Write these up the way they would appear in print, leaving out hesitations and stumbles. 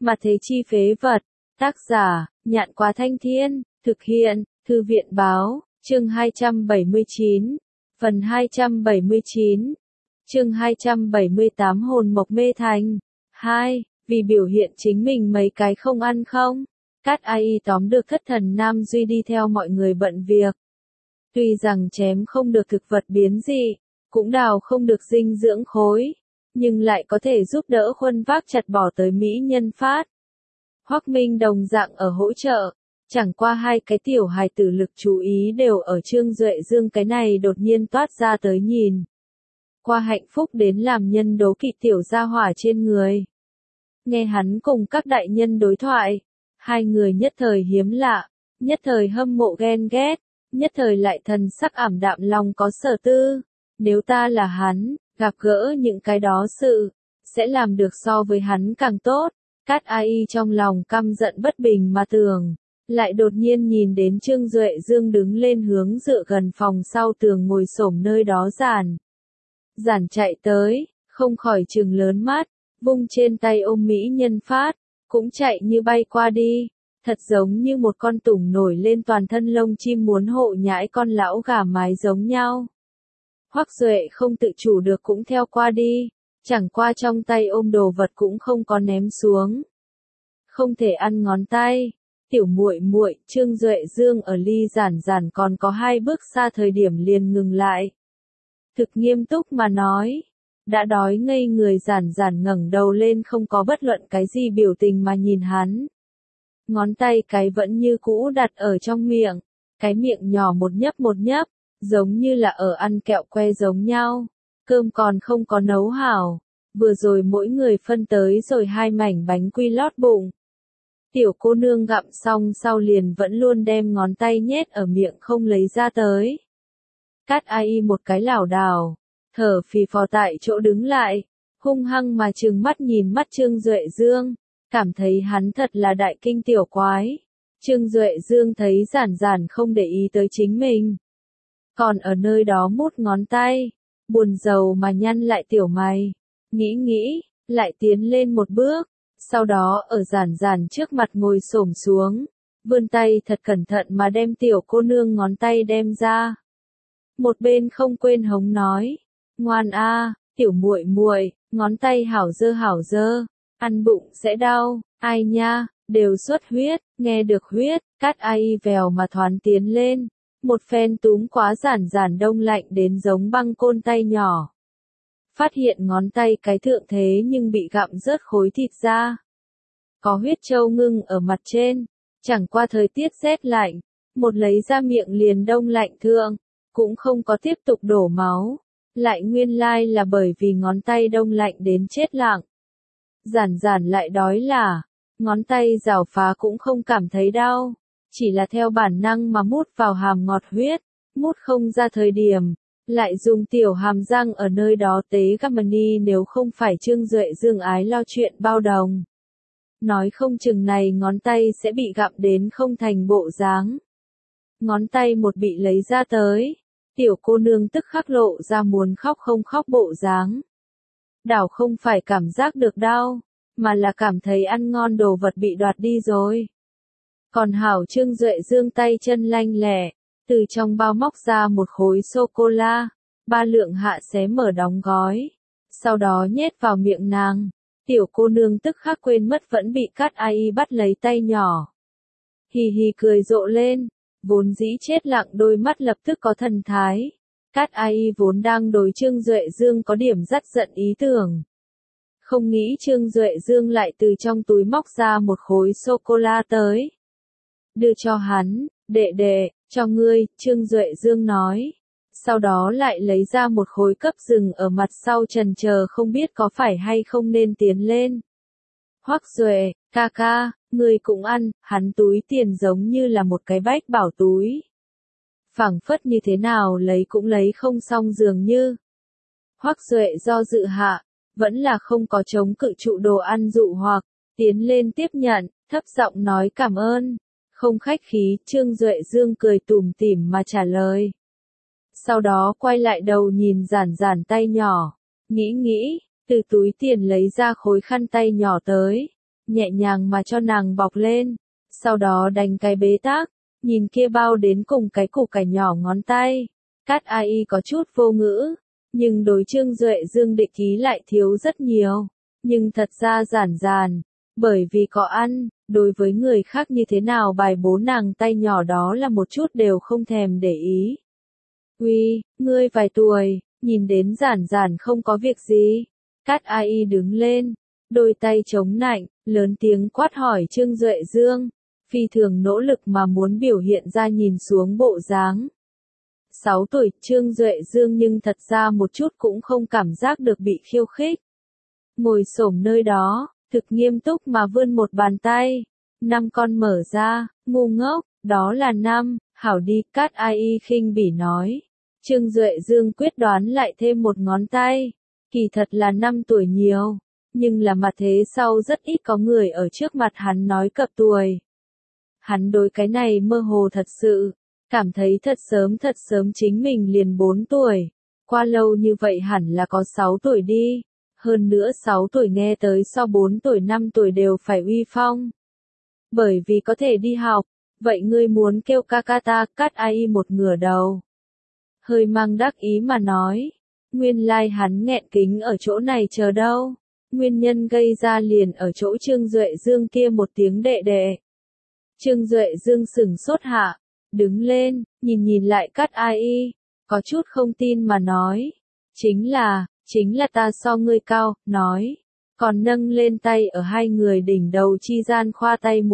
Mà thế chi phế vật. Tác giả, Nhạn Quá Thanh Thiên, thực hiện, Thư viện Báo, chương 279, phần 279, chương 278 hồn mộc mê thành. 2. Vì biểu hiện chính mình mấy cái không ăn không. Cát Ai tóm được thất thần Nam Duy đi theo mọi người bận việc. Tuy rằng chém không được thực vật biến dị, cũng đào không được dinh dưỡng khối, nhưng lại có thể giúp đỡ khuân vác chặt bỏ tới Mỹ Nhân Phát. Hoắc Minh đồng dạng ở hỗ trợ, chẳng qua hai cái tiểu hài tử lực chú ý đều ở Trương Duệ Dương cái này đột nhiên toát ra tới nhìn. Qua hạnh phúc đến làm nhân đố kỵ tiểu gia hỏa trên người. Nghe hắn cùng các đại nhân đối thoại, hai người nhất thời hiếm lạ, nhất thời hâm mộ ghen ghét, nhất thời lại thần sắc ảm đạm lòng có sở tư. Nếu ta là hắn, gặp gỡ những cái đó sự, sẽ làm được so với hắn càng tốt. Cát Ai trong lòng căm giận bất bình mà tưởng, lại đột nhiên nhìn đến Trương Duệ Dương đứng lên hướng dựa gần phòng sau tường ngồi xổm nơi đó giản chạy tới, không khỏi trừng lớn mắt, vung trên tay ôm Mỹ Nhân Phát, cũng chạy như bay qua đi, thật giống như một con tủng nổi lên toàn thân lông chim muốn hộ nhãi con lão gà mái giống nhau. Hoắc Duệ không tự chủ được cũng theo qua đi, chẳng qua trong tay ôm đồ vật cũng không có ném xuống. Không thể ăn ngón tay, tiểu muội muội, Trương Duệ Dương ở ly giản còn có 2 bước xa thời điểm liền ngừng lại. Thực nghiêm túc mà nói, đã đói ngây người giản ngẩng đầu lên không có bất luận cái gì biểu tình mà nhìn hắn. Ngón tay cái vẫn như cũ đặt ở trong miệng, cái miệng nhỏ một nhấp, giống như là ở ăn kẹo que giống nhau. Cơm còn không có nấu hảo, vừa rồi mỗi người phân tới rồi 2 mảnh bánh quy lót bụng. Tiểu cô nương gặm xong sau liền vẫn luôn đem ngón tay nhét ở miệng không lấy ra tới. Cát Ai một cái lảo đảo, thở phì phò tại chỗ đứng lại, hung hăng mà trừng mắt nhìn mắt Trương Duệ Dương, cảm thấy hắn thật là đại kinh tiểu quái. Trương Duệ Dương thấy giản không để ý tới chính mình, còn ở nơi đó mút ngón tay, buồn rầu mà nhăn lại tiểu mày, nghĩ, lại tiến lên một bước, sau đó ở giản trước mặt ngồi xổm xuống, vươn tay thật cẩn thận mà đem tiểu cô nương ngón tay đem ra. Một bên không quên hống nói, ngoan a, tiểu muội muội, ngón tay hảo dơ, ăn bụng sẽ đau, ai nha, đều xuất huyết. Nghe được huyết, Cát Ai vèo mà thoán tiến lên, một phen túm quá giản đông lạnh đến giống băng côn tay nhỏ. Phát hiện ngón tay cái thượng thế nhưng bị gặm rớt khối thịt ra. Có huyết châu ngưng ở mặt trên, chẳng qua thời tiết rét lạnh, một lấy ra miệng liền đông lạnh thượng, cũng không có tiếp tục đổ máu, lại nguyên lai là bởi vì ngón tay đông lạnh đến chết lặng. Giản lại đói là, ngón tay rảo phá cũng không cảm thấy đau, chỉ là theo bản năng mà mút vào hàm ngọt huyết, mút không ra thời điểm, lại dùng tiểu hàm răng ở nơi đó tế gamani nếu không phải Trương Duệ Dương ái lo chuyện bao đồng. Nói không chừng này ngón tay sẽ bị gặm đến không thành bộ dáng. Ngón tay một bị lấy ra tới, tiểu cô nương tức khắc lộ ra muốn khóc không khóc bộ dáng. Đảo không phải cảm giác được đau, mà là cảm thấy ăn ngon đồ vật bị đoạt đi rồi. Còn hảo Trương Duệ Dương tay chân lanh lẹ, từ trong bao móc ra một khối sô-cô-la, 3 lượng hạ xé mở đóng gói, sau đó nhét vào miệng nàng. Tiểu cô nương tức khắc quên mất vẫn bị Cát Ai bắt lấy tay nhỏ. Hì hì cười rộ lên, vốn dĩ chết lặng đôi mắt lập tức có thần thái. Cát Ai vốn đang đối Trương Duệ Dương có điểm dắt giận ý tưởng. Không nghĩ Trương Duệ Dương lại từ trong túi móc ra một khối sô-cô-la tới. Đưa cho hắn, đệ, cho ngươi, Trương Duệ Dương nói. Sau đó lại lấy ra một khối cấp rừng ở mặt sau trần chờ không biết có phải hay không nên tiến lên. Hoắc Duệ, ca, ngươi cũng ăn, hắn túi tiền giống như là một cái bách bảo túi. Phảng phất như thế nào lấy cũng lấy không xong dường như. Hoắc Duệ do dự hạ, vẫn là không có chống cự trụ đồ ăn dụ hoặc, tiến lên tiếp nhận, thấp giọng nói cảm ơn. Không khách khí, Trương Duệ Dương cười tủm tỉm mà trả lời. Sau đó quay lại đầu nhìn giản tay nhỏ, nghĩ, từ túi tiền lấy ra khối khăn tay nhỏ tới, nhẹ nhàng mà cho nàng bọc lên, sau đó đánh cái bế tắc, nhìn kia bao đến cùng cái củ cải nhỏ ngón tay. Cát Ai có chút vô ngữ, nhưng đối Trương Duệ Dương địch ý lại thiếu rất nhiều, nhưng thật ra giản giản, bởi vì có ăn, đối với người khác như thế nào bài bố nàng tay nhỏ đó là một chút đều không thèm để ý. Uy, ngươi vài tuổi, nhìn đến giản giản không có việc gì. Cát Ai đứng lên, đôi tay chống nạnh, lớn tiếng quát hỏi Trương Duệ Dương, phi thường nỗ lực mà muốn biểu hiện ra nhìn xuống bộ dáng. 6 tuổi Trương Duệ Dương nhưng thật ra một chút cũng không cảm giác được bị khiêu khích. Ngồi xổm nơi đó, thực nghiêm túc mà vươn một bàn tay. 5 con mở ra, ngu ngốc, đó là 5, hảo đi, Cát Ai khinh bỉ nói. Trương Duệ Dương quyết đoán lại thêm một ngón tay. Kỳ thật là 5 tuổi nhiều, nhưng là mặt thế sau rất ít có người ở trước mặt hắn nói cập tuổi. Hắn đối cái này mơ hồ thật sự, cảm thấy thật sớm chính mình liền 4 tuổi. Qua lâu như vậy hẳn là có 6 tuổi đi. Hơn nữa 6 tuổi nghe tới so 4 tuổi 5 tuổi đều phải uy phong. Bởi vì có thể đi học, vậy ngươi muốn kêu ca ca ta, Cát Ai một ngửa đầu. Hơi mang đắc ý mà nói, nguyên lai hắn nghẹn kính ở chỗ này chờ đâu. Nguyên nhân gây ra liền ở chỗ Trương Duệ Dương kia một tiếng đệ đệ. Trương Duệ Dương sửng sốt hạ, đứng lên, nhìn lại Cát Ai, có chút không tin mà nói. Chính là ta so ngươi cao, nói. Còn nâng lên tay ở hai người đỉnh đầu chi gian khoa tay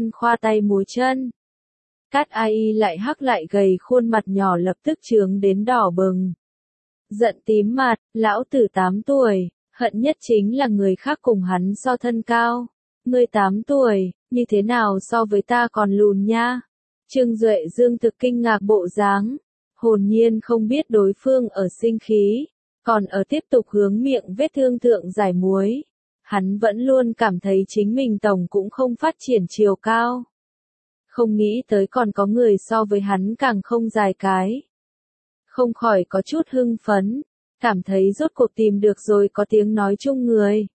múa chân. Cát Ai lại hắc lại gầy khuôn mặt nhỏ lập tức trướng đến đỏ bừng. Giận tím mặt, lão tử 8 tuổi, hận nhất chính là người khác cùng hắn so thân cao. Ngươi 8 tuổi, như thế nào so với ta còn lùn nha? Trương Duệ Dương thực kinh ngạc bộ dáng, hồn nhiên không biết đối phương ở sinh khí, còn ở tiếp tục hướng miệng vết thương thượng giải muối. Hắn vẫn luôn cảm thấy chính mình tổng cũng không phát triển chiều cao. Không nghĩ tới còn có người so với hắn càng không dài cái. Không khỏi có chút hưng phấn, cảm thấy rốt cuộc tìm được rồi có tiếng nói chung người.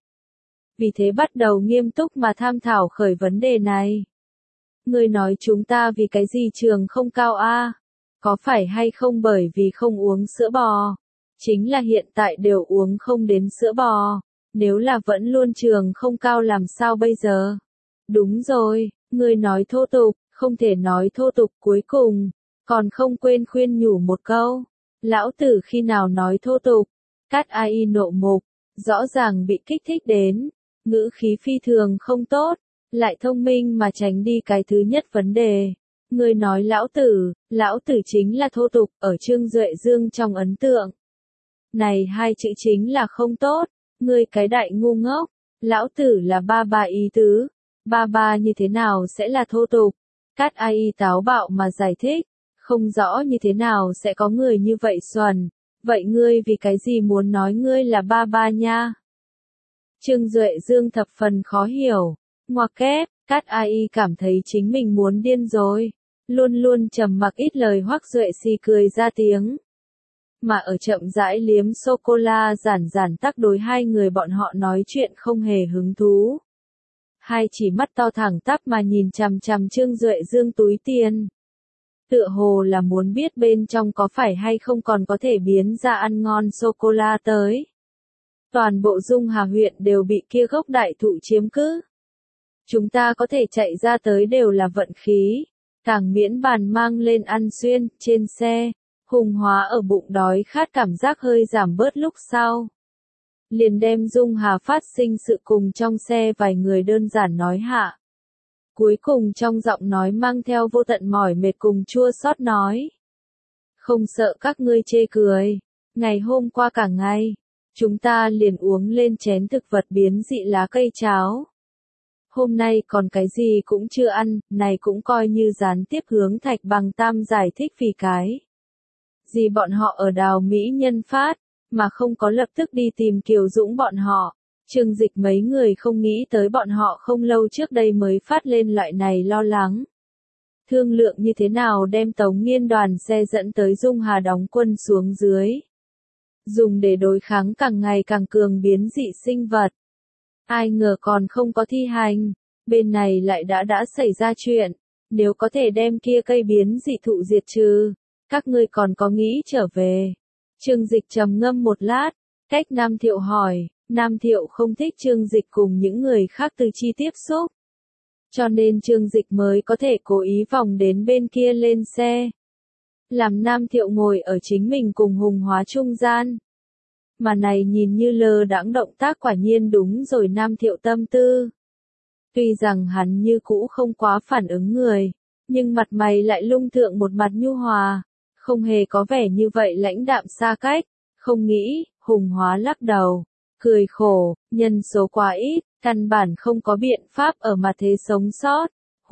Vì thế bắt đầu nghiêm túc mà tham thảo khởi vấn đề này. Ngươi nói chúng ta vì cái gì trường không cao a? Có phải hay không bởi vì không uống sữa bò? Chính là hiện tại đều uống không đến sữa bò. Nếu là vẫn luôn trường không cao làm sao bây giờ? Đúng rồi, ngươi nói thô tục, không thể nói thô tục cuối cùng. Còn không quên khuyên nhủ một câu. Lão tử khi nào nói thô tục? Cát Ai nộ mục, rõ ràng bị kích thích đến. Ngữ khí phi thường không tốt, lại thông minh mà tránh đi cái thứ nhất vấn đề. Người nói lão tử chính là thô tục ở Trương Duệ Dương trong ấn tượng. Này hai chữ chính là không tốt, ngươi cái đại ngu ngốc, lão tử là ba ba ý tứ, ba ba như thế nào sẽ là thô tục. Cát Ai táo bạo mà giải thích, không rõ như thế nào sẽ có người như vậy xuẩn, vậy ngươi vì cái gì muốn nói ngươi là ba ba nha? Trương Duệ Dương thập phần khó hiểu, ngoặc kép, Cát Ai cảm thấy chính mình muốn điên rồi, luôn luôn trầm mặc ít lời Hoắc Duệ Si cười ra tiếng. Mà ở chậm rãi liếm sô-cô-la giản tắc đối hai người bọn họ nói chuyện không hề hứng thú. Hai chỉ mắt to thẳng tắp mà nhìn chằm chằm Trương Duệ Dương túi tiền. Tựa hồ là muốn biết bên trong có phải hay không còn có thể biến ra ăn ngon sô-cô-la tới. Toàn bộ Dung Hà huyện đều bị kia gốc đại thụ chiếm cứ. Chúng ta có thể chạy ra tới đều là vận khí. Càng miễn bàn mang lên ăn xuyên, trên xe. Hùng Hóa ở bụng đói khát cảm giác hơi giảm bớt lúc sau. Liền đem Dung Hà phát sinh sự cùng trong xe vài người đơn giản nói hạ. Cuối cùng trong giọng nói mang theo vô tận mỏi mệt cùng chua xót nói. Không sợ các ngươi chê cười. Ngày hôm qua cả ngày, chúng ta liền uống lên chén thực vật biến dị lá cây cháo. Hôm nay còn cái gì cũng chưa ăn, này cũng coi như gián tiếp hướng Thạch Bằng Tam giải thích vì cái. Gì bọn họ ở Đào Mỹ Nhân phát, mà không có lập tức đi tìm Kiều Dũng bọn họ. Trương Dịch mấy người không nghĩ tới bọn họ không lâu trước đây mới phát lên loại này lo lắng. Thương lượng như thế nào đem Tống Nghiên đoàn xe dẫn tới Dung Hà đóng quân xuống dưới. Dùng để đối kháng càng ngày càng cường biến dị sinh vật. Ai ngờ còn không có thi hành, bên này lại đã xảy ra chuyện, nếu có thể đem kia cây biến dị thụ diệt trừ, các ngươi còn có nghĩ trở về. Trương Dịch trầm ngâm một lát, cách Nam Thiệu hỏi, Nam Thiệu không thích Trương Dịch cùng những người khác từ chi tiếp xúc. Cho nên Trương Dịch mới có thể cố ý vòng đến bên kia lên xe. Làm Nam Thiệu ngồi ở chính mình cùng Hùng Hóa trung gian. Mà này nhìn như lơ đãng động tác quả nhiên đúng rồi Nam Thiệu tâm tư. Tuy rằng hắn như cũ không quá phản ứng người, nhưng mặt mày lại lung thượng một mặt nhu hòa, không hề có vẻ như vậy lãnh đạm xa cách, không nghĩ, Hùng Hóa lắc đầu, cười khổ, nhân số quá ít, căn bản không có biện pháp ở mặt thế sống sót,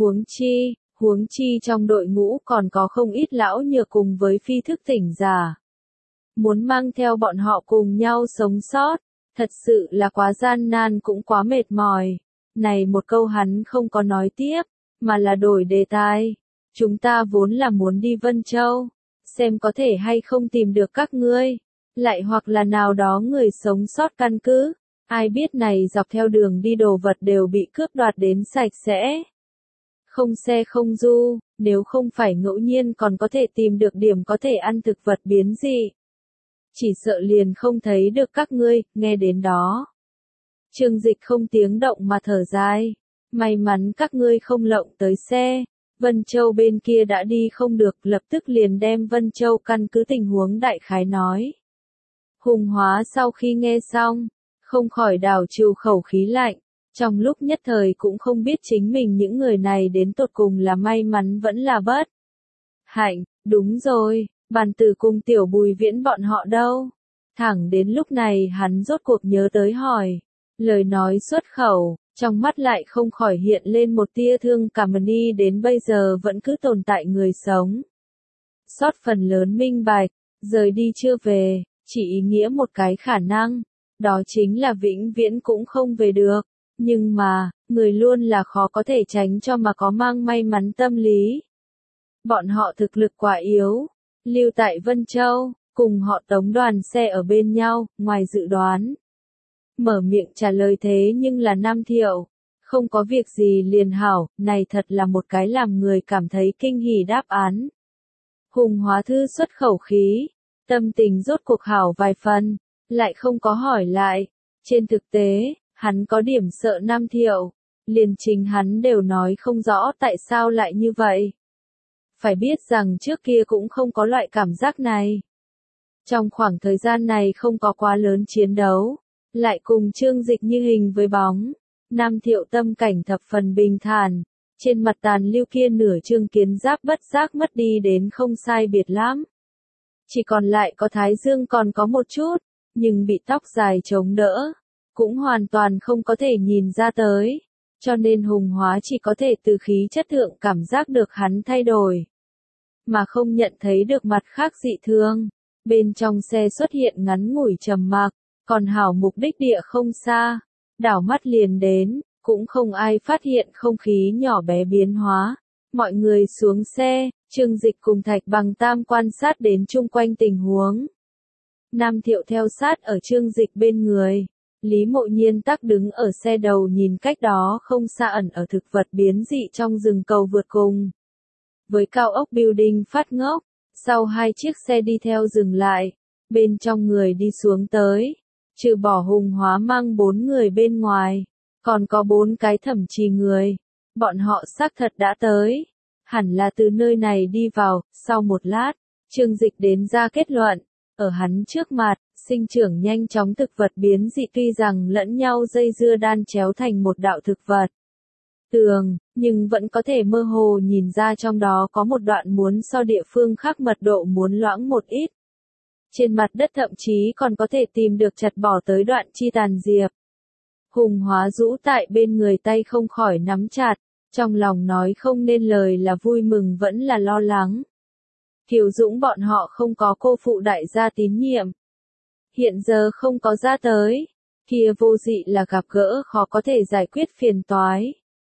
huống chi trong đội ngũ còn có không ít lão nhược cùng với phi thức tỉnh giả. Muốn mang theo bọn họ cùng nhau sống sót, thật sự là quá gian nan cũng quá mệt mỏi. Này một câu hắn không có nói tiếp, mà là đổi đề tài. Chúng ta vốn là muốn đi Vân Châu, xem có thể hay không tìm được các ngươi, lại hoặc là nào đó người sống sót căn cứ. Ai biết này dọc theo đường đi đồ vật đều bị cướp đoạt đến sạch sẽ. Không xe không du, nếu không phải ngẫu nhiên còn có thể tìm được điểm có thể ăn thực vật biến dị. Chỉ sợ liền không thấy được các ngươi, nghe đến đó. Trương Dịch không tiếng động mà thở dài. May mắn các ngươi không lộng tới xe. Vân Châu bên kia đã đi không được, lập tức liền đem Vân Châu căn cứ tình huống đại khái nói. Hùng Hóa sau khi nghe xong, không khỏi đảo trừ khẩu khí lạnh. Trong lúc nhất thời cũng không biết chính mình những người này đến tột cùng là may mắn vẫn là bất hạnh. Đúng rồi, Bàn Tử cùng Tiểu Bùi Viễn bọn họ đâu? Thẳng đến lúc này hắn rốt cuộc nhớ tới hỏi. Lời nói xuất khẩu, trong mắt lại không khỏi hiện lên một tia thương cảm ni đến bây giờ vẫn cứ tồn tại người sống. Sót phần lớn minh bạch, rời đi chưa về, chỉ ý nghĩa một cái khả năng, đó chính là vĩnh viễn cũng không về được. Nhưng mà, người luôn là khó có thể tránh cho mà có mang may mắn tâm lý. Bọn họ thực lực quá yếu, lưu tại Vân Châu, cùng họ tống đoàn xe ở bên nhau, ngoài dự đoán. Mở miệng trả lời thế nhưng là Nam Thiệu, không có việc gì liền hảo, này thật là một cái làm người cảm thấy kinh hỉ đáp án. Hùng Hóa thư xuất khẩu khí, tâm tình rốt cuộc hảo vài phần, lại không có hỏi lại. Trên thực tế, hắn có điểm sợ Nam Thiệu, liền chính hắn đều nói không rõ tại sao lại như vậy. Phải biết rằng trước kia cũng không có loại cảm giác này. Trong khoảng thời gian này không có quá lớn chiến đấu, lại cùng Trương Dịch như hình với bóng. Nam Thiệu tâm cảnh thập phần bình thản, trên mặt tàn lưu kia nửa trương kiến giáp bất giác mất đi đến không sai biệt lắm. Chỉ còn lại có thái dương còn có một chút, nhưng bị tóc dài chống đỡ, cũng hoàn toàn không có thể nhìn ra tới, cho nên Hùng Hóa chỉ có thể từ khí chất thượng cảm giác được hắn thay đổi, mà không nhận thấy được mặt khác dị thương. Bên trong xe xuất hiện ngắn ngủi trầm mặc, còn hảo mục đích địa không xa, đảo mắt liền đến, cũng không ai phát hiện không khí nhỏ bé biến hóa. Mọi người xuống xe, Trương Dịch cùng Thạch Bằng Tam quan sát đến chung quanh tình huống. Nam Thiệu theo sát ở Trương Dịch bên người, Lý Mộ Nhiên tắc đứng ở xe đầu nhìn cách đó không xa ẩn ở thực vật biến dị trong rừng cầu vượt cùng. Với cao ốc building phát ngốc, sau hai chiếc xe đi theo dừng lại, bên trong người đi xuống tới, trừ bỏ Hùng Hóa mang 4 người bên ngoài, còn có 4 cái thẩm trì người, bọn họ xác thật đã tới, hẳn là từ nơi này đi vào. Sau một lát, Trương Dịch đến ra kết luận, ở hắn trước mặt, sinh trưởng nhanh chóng thực vật biến dị tuy rằng lẫn nhau dây dưa đan chéo thành một đạo thực vật tường, nhưng vẫn có thể mơ hồ nhìn ra trong đó có một đoạn muốn so địa phương khác mật độ muốn loãng một ít. Trên mặt đất thậm chí còn có thể tìm được chặt bỏ tới đoạn chi tàn diệp. Hùng Hóa rũ tại bên người tay không khỏi nắm chặt, trong lòng nói không nên lời là vui mừng vẫn là lo lắng. Kiều Dũng bọn họ không có cô phụ đại gia tín nhiệm. Hiện giờ không có ra tới, kia vô dị là gặp gỡ khó có thể giải quyết phiền toái.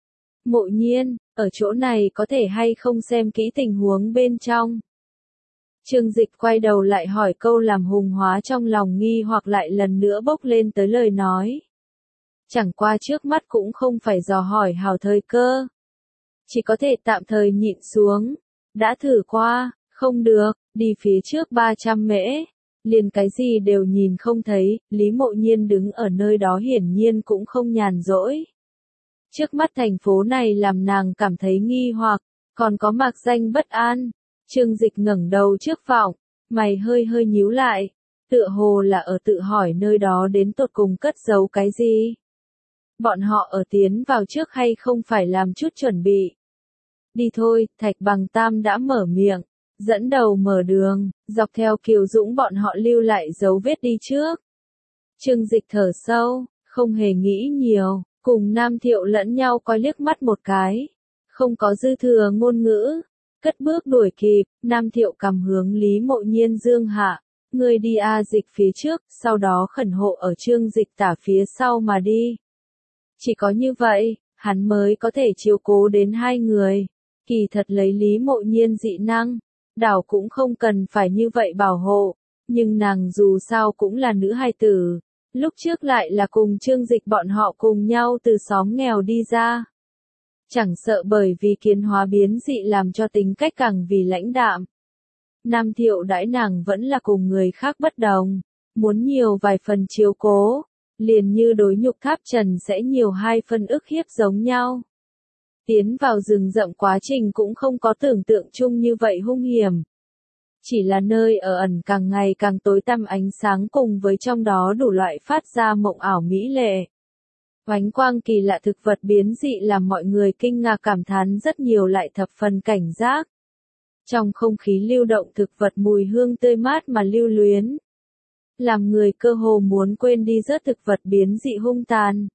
Mộ Nhiên, ở chỗ này có thể hay không xem kỹ tình huống bên trong. Trương Dịch quay đầu lại hỏi câu làm Hùng Hóa trong lòng nghi hoặc lại lần nữa bốc lên tới lời nói. Chẳng qua trước mắt cũng không phải dò hỏi hào thời cơ. Chỉ có thể tạm thời nhịn xuống. Đã thử qua, không được, đi phía trước 300 mễ. Liền cái gì đều nhìn không thấy, Lý Mộ Nhiên đứng ở nơi đó hiển nhiên cũng không nhàn rỗi. Trước mắt thành phố này làm nàng cảm thấy nghi hoặc, còn có mạc danh bất an. Trương Dịch ngẩng đầu trước vọng, mày hơi hơi nhíu lại, tựa hồ là ở tự hỏi nơi đó đến tột cùng cất giấu cái gì. Bọn họ ở tiến vào trước hay không phải làm chút chuẩn bị. Đi thôi, Thạch Bằng Tam đã mở miệng, dẫn đầu mở đường, dọc theo Kiều Dũng bọn họ lưu lại dấu vết đi trước. Trương Dịch thở sâu, không hề nghĩ nhiều, cùng Nam Thiệu lẫn nhau coi liếc mắt một cái. Không có dư thừa ngôn ngữ, cất bước đuổi kịp, Nam Thiệu cầm hướng Lý Mộ Nhiên dương hạ. Ngươi đi Dịch phía trước, sau đó khẩn hộ ở Trương Dịch tả phía sau mà đi. Chỉ có như vậy, hắn mới có thể chiếu cố đến hai người. Kỳ thật lấy Lý Mộ Nhiên dị năng, đảo cũng không cần phải như vậy bảo hộ, nhưng nàng dù sao cũng là nữ hài tử, lúc trước lại là cùng Trương Dịch bọn họ cùng nhau từ xóm nghèo đi ra. Chẳng sợ bởi vì kiến hóa biến dị làm cho tính cách càng vì lãnh đạm. Nam Thiệu đãi nàng vẫn là cùng người khác bất đồng, muốn nhiều vài phần chiếu cố, liền như đối nhục Tháp Trần sẽ nhiều hai phân ức hiếp giống nhau. Tiến vào rừng rậm quá trình cũng không có tưởng tượng chung như vậy hung hiểm. Chỉ là nơi ở ẩn càng ngày càng tối tăm ánh sáng cùng với trong đó đủ loại phát ra mộng ảo mỹ lệ. Oánh quang kỳ lạ thực vật biến dị làm mọi người kinh ngạc cảm thán rất nhiều lại thập phần cảnh giác. Trong không khí lưu động thực vật mùi hương tươi mát mà lưu luyến. Làm người cơ hồ muốn quên đi rớt thực vật biến dị hung tàn.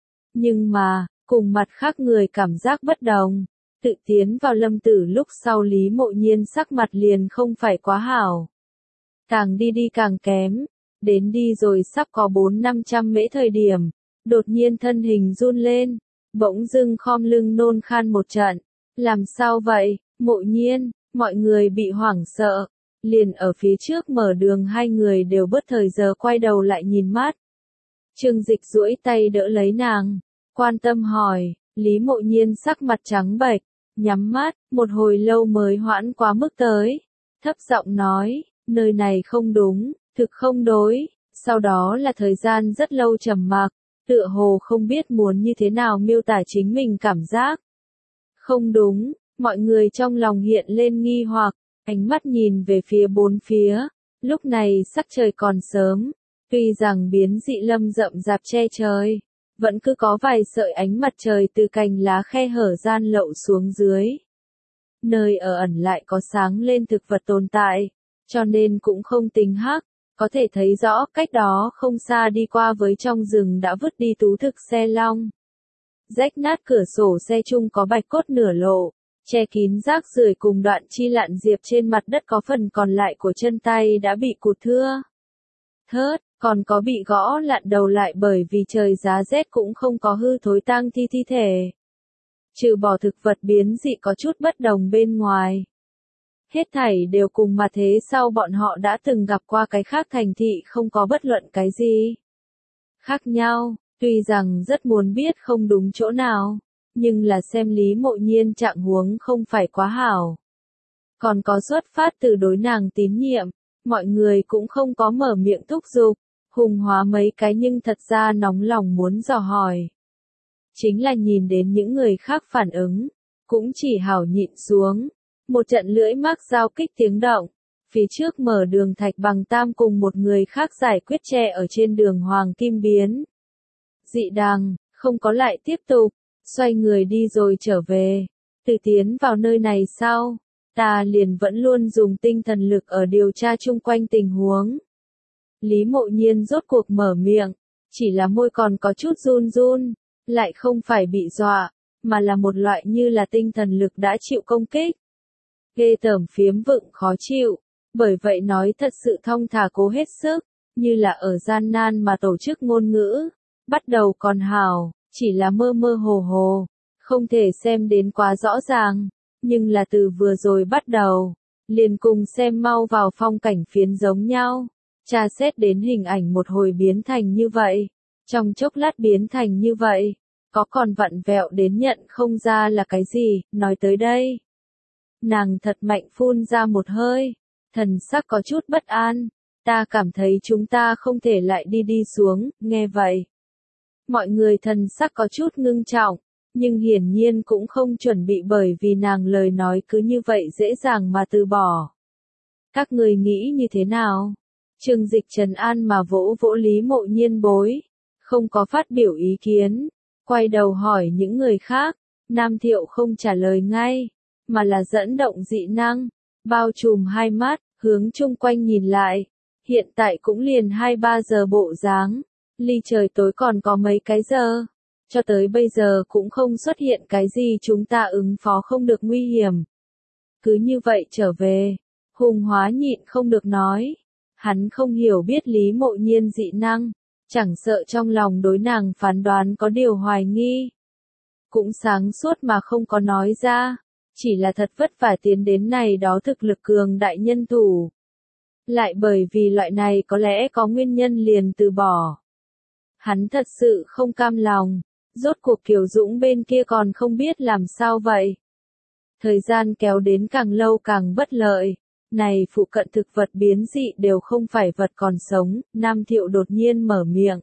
Nhưng mà, cùng mặt khác người cảm giác bất đồng, tự tiến vào lâm tử lúc sau Lý Mộ Nhiên sắc mặt liền không phải quá hảo. Càng đi càng kém, đến đi rồi sắp có 400-500 mễ thời điểm, đột nhiên thân hình run lên, bỗng dưng khom lưng nôn khan một trận. Làm sao vậy, Mộ Nhiên, mọi người bị hoảng sợ, liền ở phía trước mở đường hai người đều bớt thời giờ quay đầu lại nhìn mắt. Trương Dịch duỗi tay đỡ lấy nàng, quan tâm hỏi, Lý Mộ Nhiên sắc mặt trắng bệch, nhắm mắt, một hồi lâu mới hoãn quá mức tới, thấp giọng nói, nơi này không đúng, thực không đối, sau đó là thời gian rất lâu trầm mặc, tựa hồ không biết muốn như thế nào miêu tả chính mình cảm giác. Không đúng, mọi người trong lòng hiện lên nghi hoặc, ánh mắt nhìn về phía bốn phía, lúc này sắc trời còn sớm, tuy rằng biến dị lâm rậm rạp che trời, vẫn cứ có vài sợi ánh mặt trời từ cành lá khe hở gian lậu xuống dưới. Nơi ở ẩn lại có sáng lên thực vật tồn tại, cho nên cũng không tính hắc, có thể thấy rõ cách đó không xa đi qua với trong rừng đã vứt đi tú thực xe long. Rách nát cửa sổ xe chung có bạch cốt nửa lộ, che kín rác rưởi cùng đoạn chi lạn diệp trên mặt đất có phần còn lại của chân tay đã bị cụt thưa. Thớt, còn có bị gõ lạn đầu lại bởi vì trời giá rét cũng không có hư thối tang thi thể. Trừ bỏ thực vật biến dị có chút bất đồng bên ngoài. Hết thảy đều cùng mà thế sau bọn họ đã từng gặp qua cái khác thành thị không có bất luận cái gì khác nhau, tuy rằng rất muốn biết không đúng chỗ nào, nhưng là xem Lý Mộ Nhiên trạng huống không phải quá hảo. Còn có xuất phát từ đối nàng tín nhiệm, mọi người cũng không có mở miệng thúc giục, hùng hóa mấy cái nhưng thật ra nóng lòng muốn dò hỏi. Chính là nhìn đến những người khác phản ứng, cũng chỉ hảo nhịn xuống. Một trận lưỡi mác giao kích tiếng động, phía trước mở đường Thạch Bằng Tam cùng một người khác giải quyết che ở trên đường Hoàng Kim Biến. Dị đằng, không có lại tiếp tục, xoay người đi rồi trở về. Từ tiến vào nơi này sau, ta liền vẫn luôn dùng tinh thần lực ở điều tra chung quanh tình huống. Lý Mộ Nhiên rốt cuộc mở miệng, chỉ là môi còn có chút run run, lại không phải bị dọa, mà là một loại như là tinh thần lực đã chịu công kích. Ghê tởm phiếm vựng khó chịu, bởi vậy nói thật sự thong thả cố hết sức, như là ở gian nan mà tổ chức ngôn ngữ, bắt đầu còn hào, chỉ là mơ mơ hồ hồ, không thể xem đến quá rõ ràng, nhưng là từ vừa rồi bắt đầu, liền cùng xem mau vào phong cảnh phiến giống nhau, tra xét đến hình ảnh một hồi biến thành như vậy, Trong chốc lát biến thành như vậy, có còn vặn vẹo đến nhận không ra là cái gì, nói tới đây. Nàng thật mạnh phun ra một hơi, thần sắc có chút bất an, ta cảm thấy chúng ta không thể lại đi xuống, nghe vậy. Mọi người thần sắc có chút ngưng trọng, nhưng hiển nhiên cũng không chuẩn bị bởi vì nàng lời nói cứ như vậy dễ dàng mà từ bỏ. Các người nghĩ như thế nào? Trương Dịch trấn an mà vỗ vỗ Lý Mộ Nhiên bối, không có phát biểu ý kiến, quay đầu hỏi những người khác, Nam Thiệu không trả lời ngay, mà là dẫn động dị năng, bao trùm hai mắt, hướng chung quanh nhìn lại, hiện tại cũng liền 2-3 giờ bộ dáng, ly trời tối còn có mấy cái giờ, cho tới bây giờ cũng không xuất hiện cái gì chúng ta ứng phó không được nguy hiểm. Cứ như vậy trở về, Hùng Hóa nhịn không được nói, hắn không hiểu biết Lý Mộ Nhiên dị năng, chẳng sợ trong lòng đối nàng phán đoán có điều hoài nghi. Cũng sáng suốt mà không có nói ra, chỉ là thật vất vả tiến đến này đó thực lực cường đại nhân thủ. Lại bởi vì loại này có lẽ có nguyên nhân liền từ bỏ. Hắn thật sự không cam lòng, rốt cuộc Kiều Dũng bên kia còn không biết làm sao vậy. Thời gian kéo đến càng lâu càng bất lợi, này phụ cận thực vật biến dị đều không phải vật còn sống, Nam Thiệu đột nhiên mở miệng.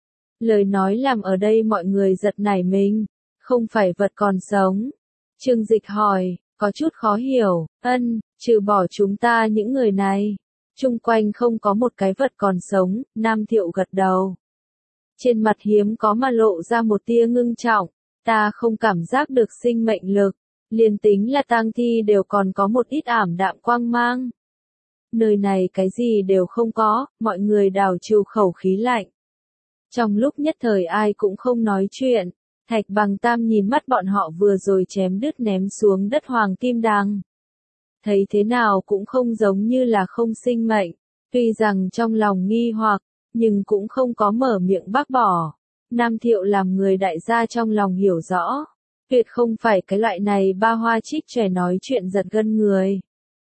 Lời nói làm ở đây mọi người giật nảy mình, không phải vật còn sống. Trương Dịch hỏi, có chút khó hiểu, trừ bỏ chúng ta những người này, chung quanh không có một cái vật còn sống, Nam Thiệu gật đầu. Trên mặt hiếm có mà lộ ra một tia ngưng trọng, ta không cảm giác được sinh mệnh lực, liền tính là tang thi đều còn có một ít ảm đạm quang mang. Nơi này cái gì đều không có, mọi người đảo trừ khẩu khí lạnh. Trong lúc nhất thời ai cũng không nói chuyện, Thạch Bằng Tam nhìn mắt bọn họ vừa rồi chém đứt ném xuống đất hoàng kim đằng. Thấy thế nào cũng không giống như là không sinh mệnh, tuy rằng trong lòng nghi hoặc, nhưng cũng không có mở miệng bác bỏ. Nam Thiệu làm người đại gia trong lòng hiểu rõ, tuyệt không phải cái loại này ba hoa trích trẻ nói chuyện giật gân người.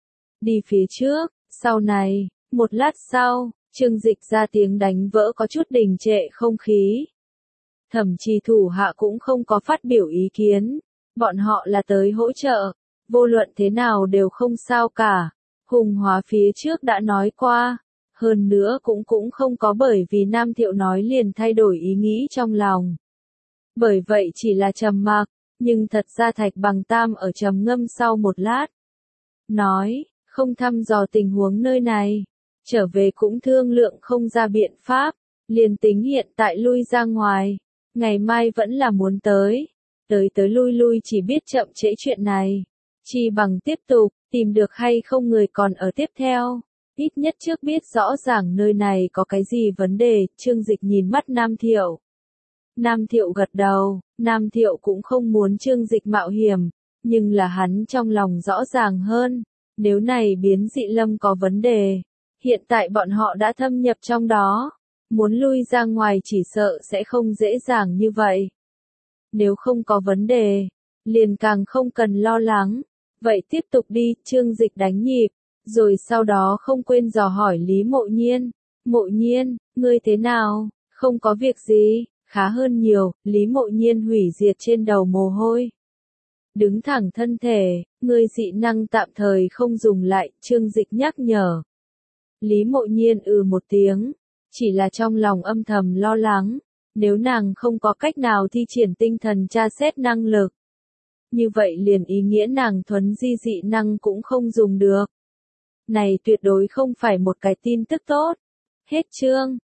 Đi phía trước, sau này, một lát sau, Trương Dịch ra tiếng đánh vỡ có chút đình trệ không khí. Thậm chí thủ hạ cũng không có phát biểu ý kiến, bọn họ là tới hỗ trợ, vô luận thế nào đều không sao cả. Hùng Hóa phía trước đã nói qua, hơn nữa cũng không có bởi vì Nam Thiệu nói liền thay đổi ý nghĩ trong lòng. Bởi vậy chỉ là trầm mặc, nhưng thật ra Thạch Bằng Tam ở trầm ngâm sau một lát. Nói, không thăm dò tình huống nơi này, trở về cũng thương lượng không ra biện pháp, liền tính hiện tại lui ra ngoài, ngày mai vẫn là muốn tới lui chỉ biết chậm trễ chuyện này, chi bằng tiếp tục, tìm được hay không người còn ở tiếp theo, ít nhất trước biết rõ ràng nơi này có cái gì vấn đề. Trương Dịch nhìn mắt Nam Thiệu. Nam Thiệu gật đầu, Nam Thiệu cũng không muốn Trương Dịch mạo hiểm, nhưng là hắn trong lòng rõ ràng hơn, nếu này biến dị lâm có vấn đề, hiện tại bọn họ đã thâm nhập trong đó, muốn lui ra ngoài chỉ sợ sẽ không dễ dàng như vậy. Nếu không có vấn đề, liền càng không cần lo lắng, vậy tiếp tục đi. Trương Dịch đánh nhịp, rồi sau đó không quên dò hỏi Lý Mộ Nhiên, Mộ Nhiên, ngươi thế nào, không có việc gì, khá hơn nhiều. Lý Mộ Nhiên hủy diệt trên đầu mồ hôi, đứng thẳng thân thể, ngươi dị năng tạm thời không dùng lại. Trương Dịch nhắc nhở. Lý Mộ Nhiên một tiếng, chỉ là trong lòng âm thầm lo lắng, nếu nàng không có cách nào thi triển tinh thần tra xét năng lực, như vậy liền ý nghĩa nàng thuấn di dị năng cũng không dùng được. Này tuyệt đối không phải một cái tin tức tốt. Hết chương.